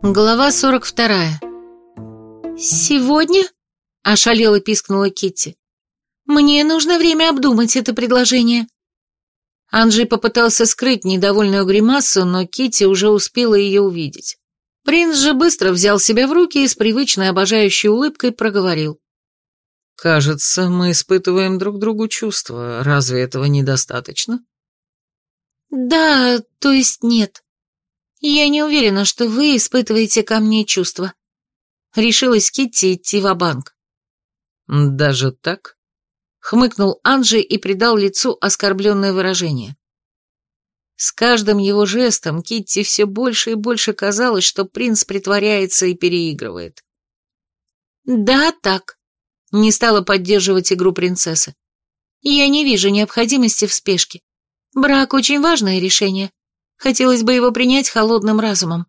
Глава 42. «Сегодня?» – ошалела пискнула Китти. «Мне нужно время обдумать это предложение». Анджей попытался скрыть недовольную гримасу, но Китти уже успела ее увидеть. Принц же быстро взял себя в руки и с привычной обожающей улыбкой проговорил. «Кажется, мы испытываем друг другу чувства. Разве этого недостаточно?» «Да, то есть нет. Я не уверена, что вы испытываете ко мне чувства». Решилась Китти идти ва-банк. «Даже так?» — хмыкнул Анджей и придал лицу оскорбленное выражение. С каждым его жестом Китти все больше и больше казалось, что принц притворяется и переигрывает. «Да, так», — не стала поддерживать игру принцесса. «Я не вижу необходимости в спешке. Брак очень важное решение. Хотелось бы его принять холодным разумом».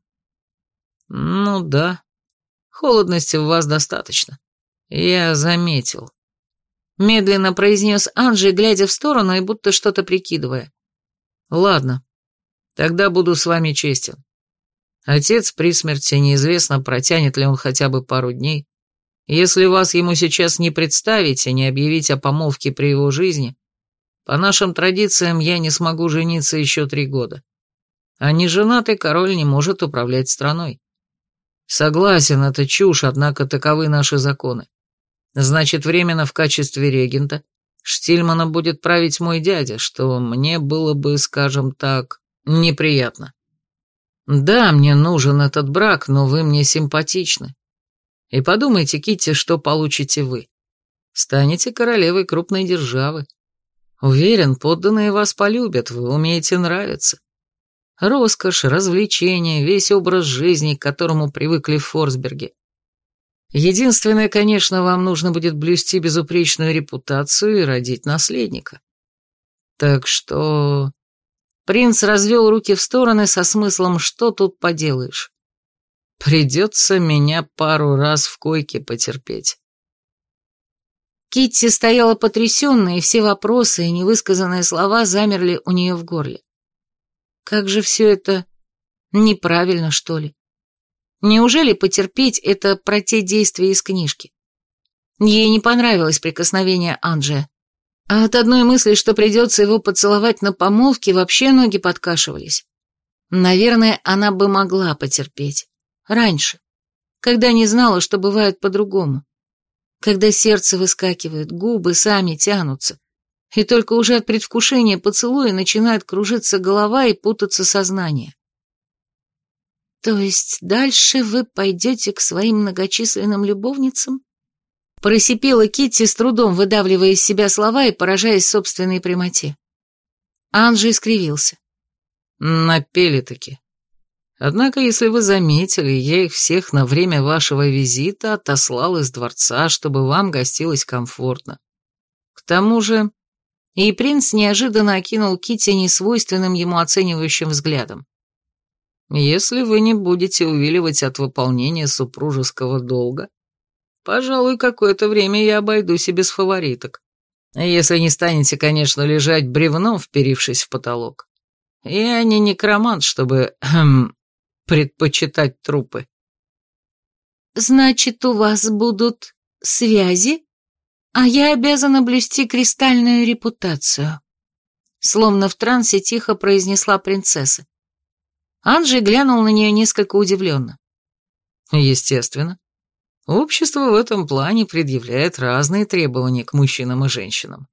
«Ну да, холодности в вас достаточно. Я заметил», — медленно произнес Анджей, глядя в сторону и будто что-то прикидывая. «Ладно, тогда буду с вами честен. Отец при смерти, неизвестно, протянет ли он хотя бы пару дней. Если вас ему сейчас не представить и не объявить о помолвке при его жизни, по нашим традициям я не смогу жениться еще 3 года. А неженатый король не может управлять страной. Согласен, это чушь, однако таковы наши законы. Значит, временно в качестве регента Штильмана будет править мой дядя, что мне было бы, скажем так, неприятно. Да, мне нужен этот брак, но вы мне симпатичны. И подумайте, Китти, что получите вы. Станете королевой крупной державы. Уверен, подданные вас полюбят, вы умеете нравиться. Роскошь, развлечения, весь образ жизни, к которому привыкли в Форсберге. Единственное, конечно, вам нужно будет блюсти безупречную репутацию и родить наследника. Так что...» Принц развел руки в стороны со смыслом «что тут поделаешь?» «Придется меня пару раз в койке потерпеть». Китти стояла потрясенная, и все вопросы и невысказанные слова замерли у нее в горле. Как же все это неправильно, что ли? Неужели потерпеть — это про те действия из книжки? Ей не понравилось прикосновение Анджея, а от одной мысли, что придется его поцеловать на помолвке, вообще ноги подкашивались. Наверное, она бы могла потерпеть. Раньше, когда не знала, что бывает по-другому. Когда сердце выскакивает, губы сами тянутся, и только уже от предвкушения поцелуя начинает кружиться голова и путаться сознание. «То есть дальше вы пойдете к своим многочисленным любовницам?» Просипела Китти, с трудом выдавливая из себя слова и поражаясь собственной прямоте. Анджей скривился. «Напели-таки. Однако, если вы заметили, я их всех на время вашего визита отослал из дворца, чтобы вам гостилось комфортно. К тому же...» И принц неожиданно окинул Китти несвойственным ему оценивающим взглядом. «Если вы не будете увиливать от выполнения супружеского долга, пожалуй, какое-то время я обойдусь и без фавориток. Если не станете, конечно, лежать бревном, вперившись в потолок. Я не некромант, чтобы предпочитать трупы». «Значит, у вас будут связи, а я обязана блюсти кристальную репутацию», словно в трансе тихо произнесла принцесса. Анджей глянул на нее несколько удивленно. «Естественно. Общество в этом плане предъявляет разные требования к мужчинам и женщинам».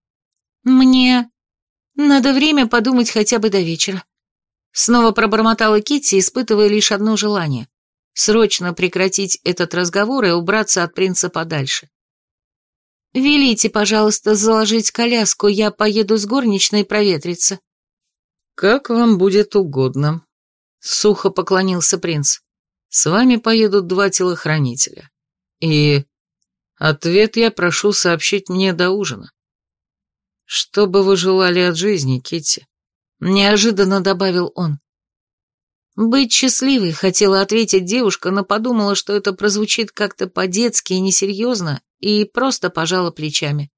«Мне надо время подумать хотя бы до вечера». Снова пробормотала Китти, испытывая лишь одно желание — срочно прекратить этот разговор и убраться от принца подальше. «Велите, пожалуйста, заложить коляску, я поеду с горничной проветриться». «Как вам будет угодно», — сухо поклонился принц. «С вами поедут 2 телохранителя. И ответ я прошу сообщить мне до ужина. Что бы вы желали от жизни, Китти?» Неожиданно добавил он. «Быть счастливой», — хотела ответить девушка, но подумала, что это прозвучит как-то по-детски и несерьезно, и просто пожала плечами.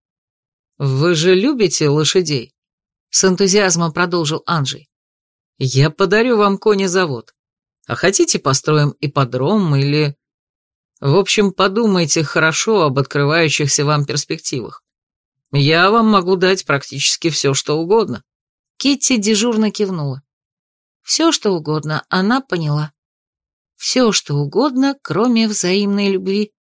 «Вы же любите лошадей?» — с энтузиазмом продолжил Анджей. «Я подарю вам конезавод. А хотите, построим ипподром или... В общем, подумайте хорошо об открывающихся вам перспективах. Я вам могу дать практически все, что угодно». Китти дежурно кивнула. Все, что угодно, она поняла. Все, что угодно, кроме взаимной любви.